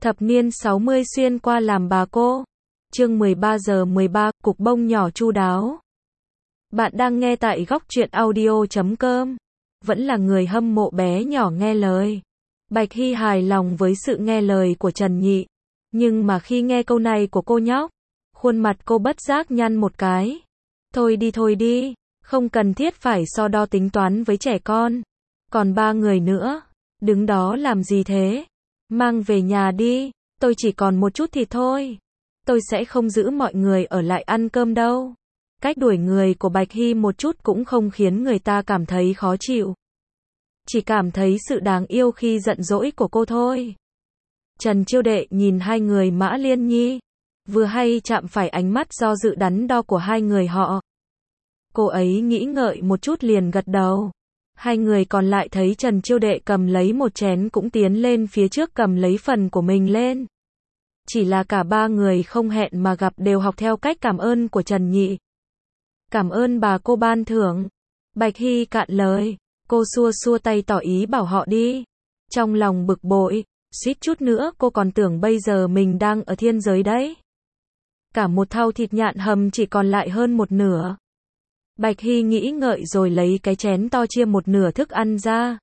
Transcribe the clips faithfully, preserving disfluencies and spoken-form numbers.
Thập niên sáu mươi xuyên qua làm bà cô. Chương mười ba giờ mười ba, cục bông nhỏ chu đáo. Bạn đang nghe tại góc truyện audio chấm com. Vẫn là người hâm mộ bé nhỏ nghe lời. Bạch Hy hài lòng với sự nghe lời của Trần Nhị. Nhưng mà khi nghe câu này của cô nhóc, khuôn mặt cô bất giác nhăn một cái. Thôi đi thôi đi, không cần thiết phải so đo tính toán với trẻ con. Còn ba người nữa, đứng đó làm gì thế? Mang về nhà đi, tôi chỉ còn một chút thịt thôi. Tôi sẽ không giữ mọi người ở lại ăn cơm đâu. Cách đuổi người của Bạch Hy một chút cũng không khiến người ta cảm thấy khó chịu. Chỉ cảm thấy sự đáng yêu khi giận dỗi của cô thôi. Trần Chiêu Đệ nhìn hai người Mã Liên Nhi, vừa hay chạm phải ánh mắt do dự đắn đo của hai người họ. Cô ấy nghĩ ngợi một chút liền gật đầu. Hai người còn lại thấy Trần Chiêu Đệ cầm lấy một chén cũng tiến lên phía trước cầm lấy phần của mình lên. Chỉ là cả ba người không hẹn mà gặp đều học theo cách cảm ơn của Trần Nhị. Cảm ơn bà cô ban thưởng. Bạch Hy cạn lời, cô xua xua tay tỏ ý bảo họ đi. Trong lòng bực bội, suýt chút nữa cô còn tưởng bây giờ mình đang ở thiên giới đấy. Cả một thau thịt nhạn hầm chỉ còn lại hơn một nửa. Bạch Hy nghĩ ngợi rồi lấy cái chén to chia một nửa thức ăn ra.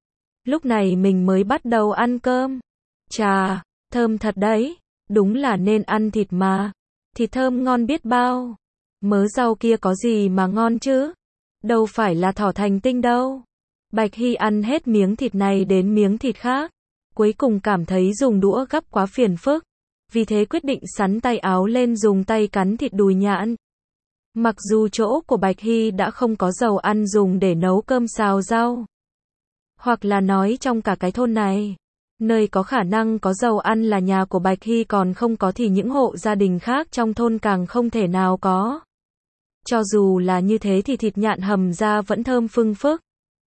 Lúc này mình mới bắt đầu ăn cơm. Chà, thơm thật đấy, đúng là nên ăn thịt mà. Thịt thơm ngon biết bao. Mớ rau kia có gì mà ngon chứ? Đâu phải là thỏ thành tinh đâu. Bạch Hy ăn hết miếng thịt này đến miếng thịt khác. Cuối cùng cảm thấy dùng đũa gắp quá phiền phức. Vì thế quyết định sắn tay áo lên dùng tay cắn thịt đùi nhạn. Mặc dù chỗ của Bạch Hy đã không có dầu ăn dùng để nấu cơm xào rau. Hoặc là nói trong cả cái thôn này, nơi có khả năng có dầu ăn là nhà của Bạch Hy còn không có thì những hộ gia đình khác trong thôn càng không thể nào có. Cho dù là như thế thì thịt nhạn hầm ra vẫn thơm phưng phức.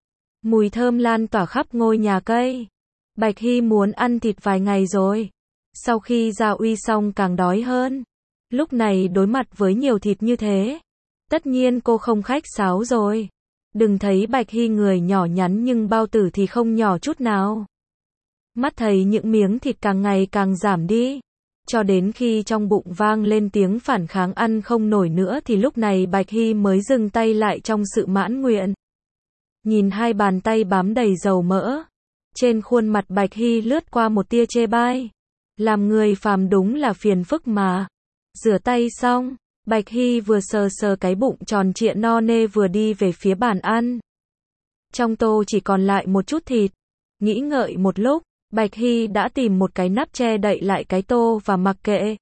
Mùi thơm lan tỏa khắp ngôi nhà cây. Bạch Hy muốn ăn thịt vài ngày rồi. Sau khi ra uy xong càng đói hơn. Lúc này đối mặt với nhiều thịt như thế, tất nhiên cô không khách sáo rồi. Đừng thấy Bạch Hy người nhỏ nhắn nhưng bao tử thì không nhỏ chút nào. Mắt thấy những miếng thịt càng ngày càng giảm đi, cho đến khi trong bụng vang lên tiếng phản kháng ăn không nổi nữa thì lúc này Bạch Hy mới dừng tay lại trong sự mãn nguyện. Nhìn hai bàn tay bám đầy dầu mỡ, trên khuôn mặt Bạch Hy lướt qua một tia chê bai. Làm người phàm đúng là phiền phức mà. Rửa tay xong, Bạch Hy vừa sờ sờ cái bụng tròn trịa no nê vừa đi về phía bàn ăn. Trong tô chỉ còn lại một chút thịt. Nghĩ ngợi một lúc, Bạch Hy đã tìm một cái nắp che đậy lại cái tô và mặc kệ.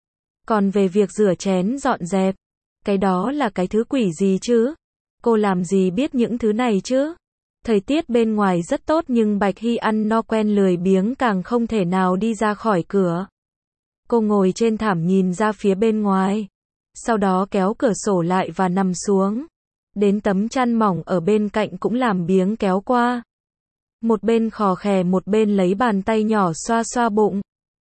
Còn về việc rửa chén dọn dẹp, cái đó là cái thứ quỷ gì chứ? Cô làm gì biết những thứ này chứ? Thời tiết bên ngoài rất tốt nhưng Bạch Hy ăn no quen lười biếng càng không thể nào đi ra khỏi cửa. Cô ngồi trên thảm nhìn ra phía bên ngoài. Sau đó kéo cửa sổ lại và nằm xuống. Đến tấm chăn mỏng ở bên cạnh cũng làm biếng kéo qua. Một bên khò khè một bên lấy bàn tay nhỏ xoa xoa bụng.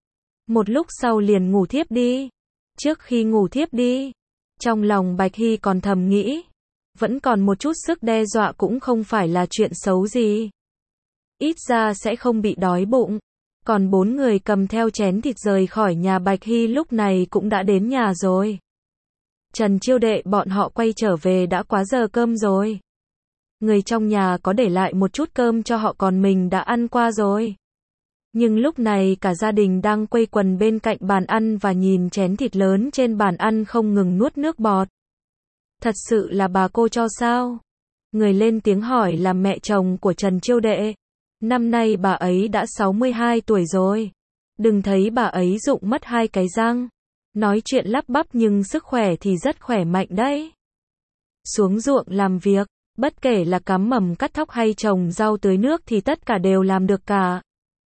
Một lúc sau liền ngủ thiếp đi. Trước khi ngủ thiếp đi, trong lòng Bạch Hy còn thầm nghĩ. Vẫn còn một chút sức đe dọa cũng không phải là chuyện xấu gì. Ít ra sẽ không bị đói bụng. Còn bốn người cầm theo chén thịt rời khỏi nhà Bạch Hy lúc này cũng đã đến nhà rồi. Trần Chiêu Đệ bọn họ quay trở về đã quá giờ cơm rồi. Người trong nhà có để lại một chút cơm cho họ còn mình đã ăn qua rồi. Nhưng lúc này cả gia đình đang quây quần bên cạnh bàn ăn và nhìn chén thịt lớn trên bàn ăn không ngừng nuốt nước bọt. Thật sự là bà cô cho sao? Người lên tiếng hỏi là mẹ chồng của Trần Chiêu Đệ. Năm nay bà ấy đã sáu mươi hai tuổi rồi. Đừng thấy bà ấy rụng mất hai cái răng. Nói chuyện lắp bắp nhưng sức khỏe thì rất khỏe mạnh đấy. Xuống ruộng làm việc, bất kể là cắm mầm cắt thóc hay trồng rau tưới nước thì tất cả đều làm được cả.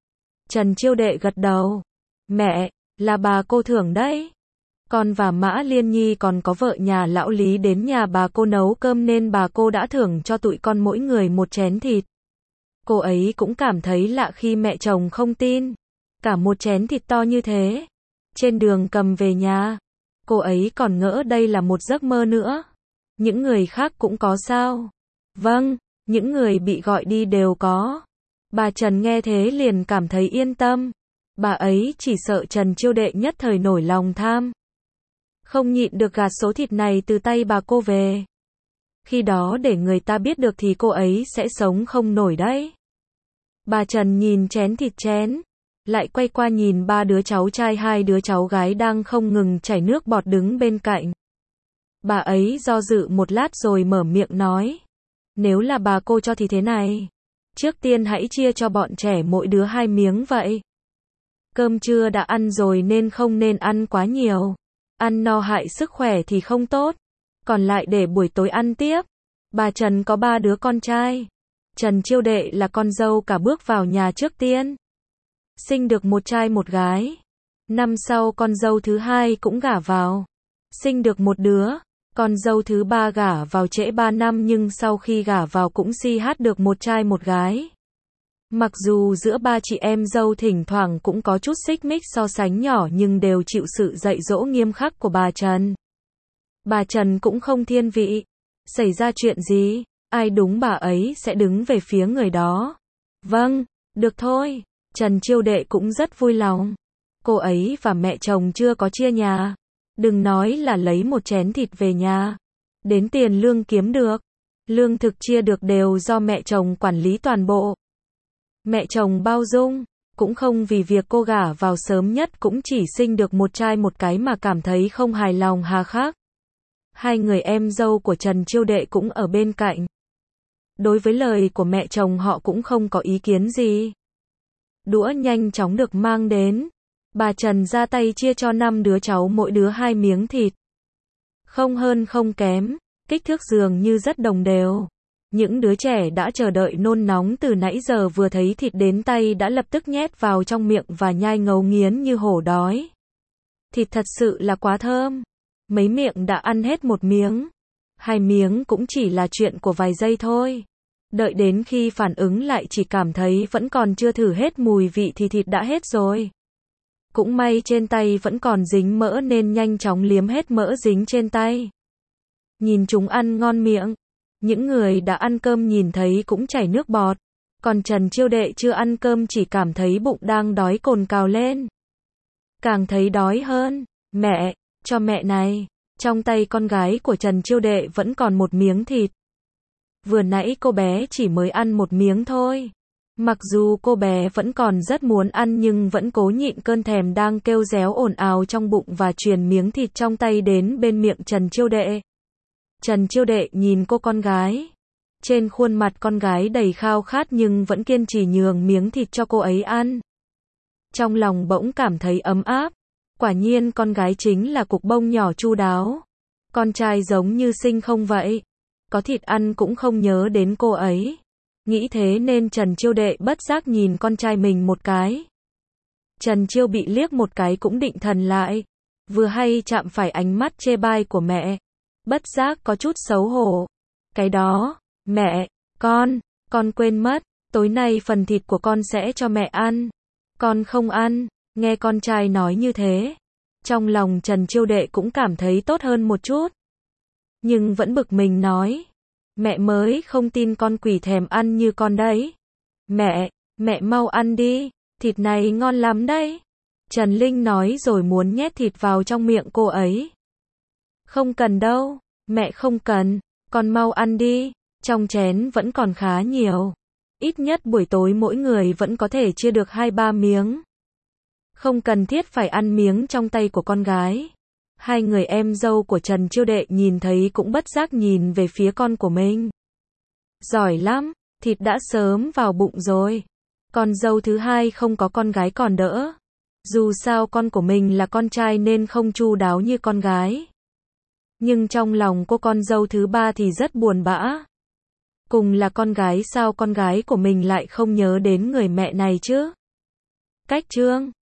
Trần Chiêu Đệ gật đầu. Mẹ, là bà cô thưởng đấy. Con và Mã Liên Nhi còn có vợ nhà lão Lý đến nhà bà cô nấu cơm nên bà cô đã thưởng cho tụi con mỗi người một chén thịt. Cô ấy cũng cảm thấy lạ khi mẹ chồng không tin. Cả một chén thịt to như thế. Trên đường cầm về nhà, cô ấy còn ngỡ đây là một giấc mơ nữa. Những người khác cũng có sao? Vâng, những người bị gọi đi đều có. Bà Trần nghe thế liền cảm thấy yên tâm. Bà ấy chỉ sợ Trần Chiêu Đệ nhất thời nổi lòng tham. Không nhịn được gạt số thịt này từ tay bà cô về. Khi đó để người ta biết được thì cô ấy sẽ sống không nổi đấy. Bà Trần nhìn chén thịt chén, lại quay qua nhìn ba đứa cháu trai hai đứa cháu gái đang không ngừng chảy nước bọt đứng bên cạnh. Bà ấy do dự một lát rồi mở miệng nói. Nếu là bà cô cho thì thế này. Trước tiên hãy chia cho bọn trẻ mỗi đứa hai miếng vậy. Cơm trưa đã ăn rồi nên không nên ăn quá nhiều. Ăn no hại sức khỏe thì không tốt. Còn lại để buổi tối ăn tiếp. Bà Trần có ba đứa con trai. Trần Chiêu Đệ là con dâu cả bước vào nhà trước tiên. Sinh được một trai một gái. Năm sau con dâu thứ hai cũng gả vào. Sinh được một đứa. Con dâu thứ ba gả vào trễ ba năm nhưng sau khi gả vào cũng si hát được một trai một gái. Mặc dù giữa ba chị em dâu thỉnh thoảng cũng có chút xích mích so sánh nhỏ nhưng đều chịu sự dạy dỗ nghiêm khắc của bà Trần. Bà Trần cũng không thiên vị. Xảy ra chuyện gì, ai đúng bà ấy sẽ đứng về phía người đó. Vâng, được thôi. Trần Chiêu Đệ cũng rất vui lòng. Cô ấy và mẹ chồng chưa có chia nhà. Đừng nói là lấy một chén thịt về nhà. Đến tiền lương kiếm được, lương thực chia được đều do mẹ chồng quản lý toàn bộ. Mẹ chồng bao dung, cũng không vì việc cô gả vào sớm nhất cũng chỉ sinh được một trai một cái mà cảm thấy không hài lòng hà khắc. Hai người em dâu của Trần Chiêu Đệ cũng ở bên cạnh. Đối với lời của mẹ chồng họ cũng không có ý kiến gì. Đũa nhanh chóng được mang đến. Bà Trần ra tay chia cho năm đứa cháu mỗi đứa hai miếng thịt. Không hơn không kém, kích thước dường như rất đồng đều. Những đứa trẻ đã chờ đợi nôn nóng từ nãy giờ vừa thấy thịt đến tay đã lập tức nhét vào trong miệng và nhai ngấu nghiến như hổ đói. Thịt thật sự là quá thơm. Mấy miệng đã ăn hết một miếng. Hai miếng cũng chỉ là chuyện của vài giây thôi. Đợi đến khi phản ứng lại chỉ cảm thấy vẫn còn chưa thử hết mùi vị thì thịt đã hết rồi. Cũng may trên tay vẫn còn dính mỡ nên nhanh chóng liếm hết mỡ dính trên tay. Nhìn chúng ăn ngon miệng. Những người đã ăn cơm nhìn thấy cũng chảy nước bọt. Còn Trần Chiêu Đệ chưa ăn cơm chỉ cảm thấy bụng đang đói cồn cào lên. Càng thấy đói hơn. Mẹ, cho mẹ này. Trong tay con gái của Trần Chiêu Đệ vẫn còn một miếng thịt. Vừa nãy cô bé chỉ mới ăn một miếng thôi. Mặc dù cô bé vẫn còn rất muốn ăn nhưng vẫn cố nhịn cơn thèm đang kêu réo ồn ào trong bụng và truyền miếng thịt trong tay đến bên miệng Trần Chiêu Đệ. Trần Chiêu Đệ nhìn cô con gái. Trên khuôn mặt con gái đầy khao khát nhưng vẫn kiên trì nhường miếng thịt cho cô ấy ăn. Trong lòng bỗng cảm thấy ấm áp. Quả nhiên con gái chính là cục bông nhỏ chu đáo. Con trai giống như sinh không vậy. Có thịt ăn cũng không nhớ đến cô ấy. Nghĩ thế nên Trần Chiêu Đệ bất giác nhìn con trai mình một cái. Trần Chiêu bị liếc một cái cũng định thần lại. Vừa hay chạm phải ánh mắt chê bai của mẹ. Bất giác có chút xấu hổ. Cái đó, mẹ, con, con quên mất. Tối nay phần thịt của con sẽ cho mẹ ăn. Con không ăn. Nghe con trai nói như thế. Trong lòng Trần Chiêu Đệ cũng cảm thấy tốt hơn một chút. Nhưng vẫn bực mình nói. Mẹ mới không tin con quỷ thèm ăn như con đấy. Mẹ, mẹ mau ăn đi, thịt này ngon lắm đấy. Trần Linh nói rồi muốn nhét thịt vào trong miệng cô ấy. Không cần đâu, mẹ không cần, con mau ăn đi, trong chén vẫn còn khá nhiều. Ít nhất buổi tối mỗi người vẫn có thể chia được hai ba miếng. Không cần thiết phải ăn miếng trong tay của con gái. Hai người em dâu của Trần Chiêu Đệ nhìn thấy cũng bất giác nhìn về phía con của mình. Giỏi lắm, thịt đã sớm vào bụng rồi. Con dâu thứ hai không có con gái còn đỡ. Dù sao con của mình là con trai nên không chu đáo như con gái. Nhưng trong lòng cô con dâu thứ ba thì rất buồn bã. Cùng là con gái sao con gái của mình lại không nhớ đến người mẹ này chứ? Cách chương